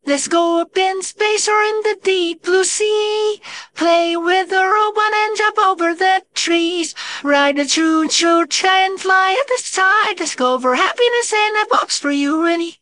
Let's go up in space or in the deep blue sea. Play with the robot and jump over the trees. Ride a choo-choo train and fly at the side. Discover happiness in a box for you and me.